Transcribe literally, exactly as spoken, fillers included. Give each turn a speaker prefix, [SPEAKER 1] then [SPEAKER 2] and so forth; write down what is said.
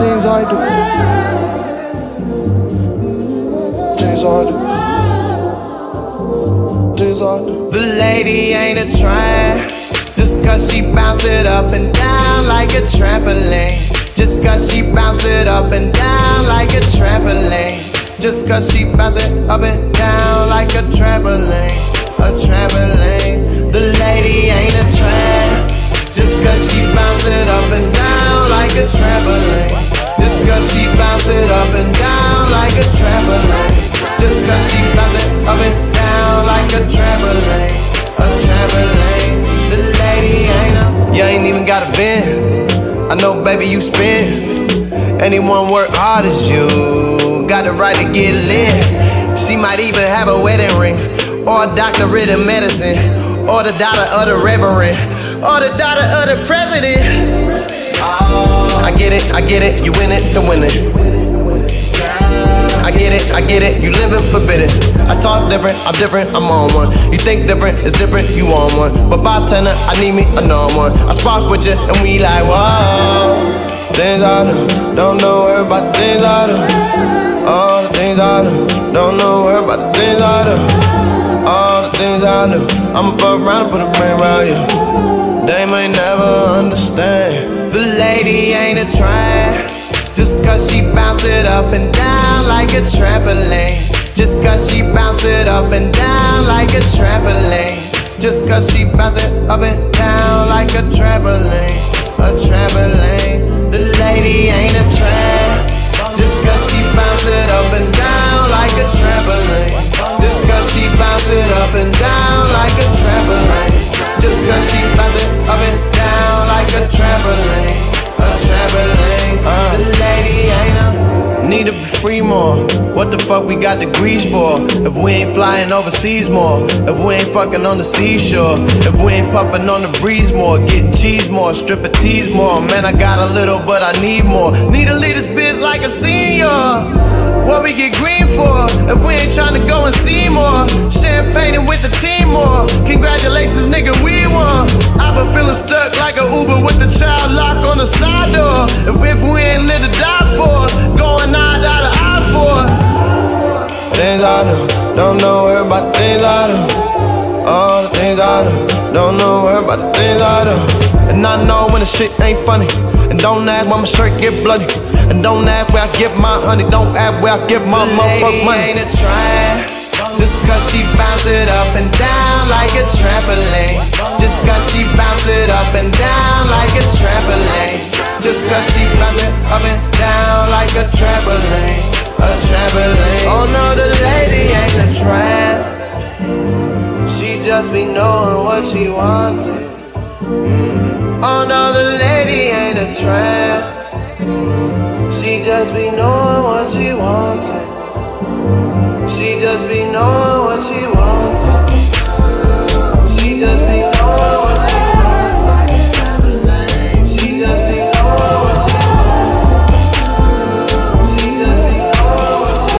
[SPEAKER 1] things I do, things I do, things I do.
[SPEAKER 2] The lady ain't a tramp, just cause she bounce it up and down like a trampoline. Just cause she bounce it up and down like a trampoline. Just cause she bounce it up and down like a trampoline, a trampoline. The lady ain't a tramp, just cause she bounce it up and down like a trampoline. Just cause she bounce it up and down like a trampoline. Just cause she bounce it up and down like a trampoline, a trampoline. The lady ain't a. You ain't even got a bend. I know, baby, you spin. Anyone work hard as you got the right to get lit. She might even have a wedding ring, or a doctorate in medicine, or the daughter of the reverend, or the daughter of the president. I get it, I get it, you win it, to win it. I get it, I get it, you living forbidden. I talk different, I'm different, I'm on one. You think different, it's different, you on one. But bartender, I need me another one. I spark with you and we like, whoa. Things I do, don't know where about the things I do. All the things I do, don't know where about the things I do. All the things I do, I'ma fuck around and put a ring around you. They may never understand. The lady ain't a tramp, just cause she bounce it up and down like a trampoline. Just cause she bounce it up and down like a trampoline. Just cause she bounce it up and down like a trampoline, a trampoline. The lady ain't a tramp, just cause she bounce it up and down like a trampoline. Just cause she bounce it up and down like a trampoline. Just cause she bounce it up and down like a trampoline, a trampoline. Uh, the lady ain't a. Need to be free more. What the fuck we got degrees for? If we ain't flying overseas more, if we ain't fucking on the seashore, if we ain't puffing on the breeze more, getting cheese more, stripping tease more. Man, I got a little, but I need more. Need to lead this bitch like a senior. What we get green for? If we ain't trying to go and see more, champagne with the team more. Congratulations, nigga, we won. I've been feeling stuck like a Uber with the child lock on the side door. If, if we ain't lit to die for, going out out of eye for. Things I do, don't know where about the things I do. All the things I do, don't know where about the things I do. And I know when the shit ain't funny. And don't ask why my shirt get bloody. And don't ask where I get my honey. Don't ask where I get my motherfucking money. Ain't a tramp, just cause she bounce it up and down like a trampoline. Just cause she bounce it up and down like a trampoline. Just cause she bounce it up and down like a trampoline, a trampoline. Oh no, the lady ain't a tramp, she just be knowing what she wanted. Mm. Oh no, the lady ain't a tramp, she just be knowing what she wanted. She just be knowing what she wanted.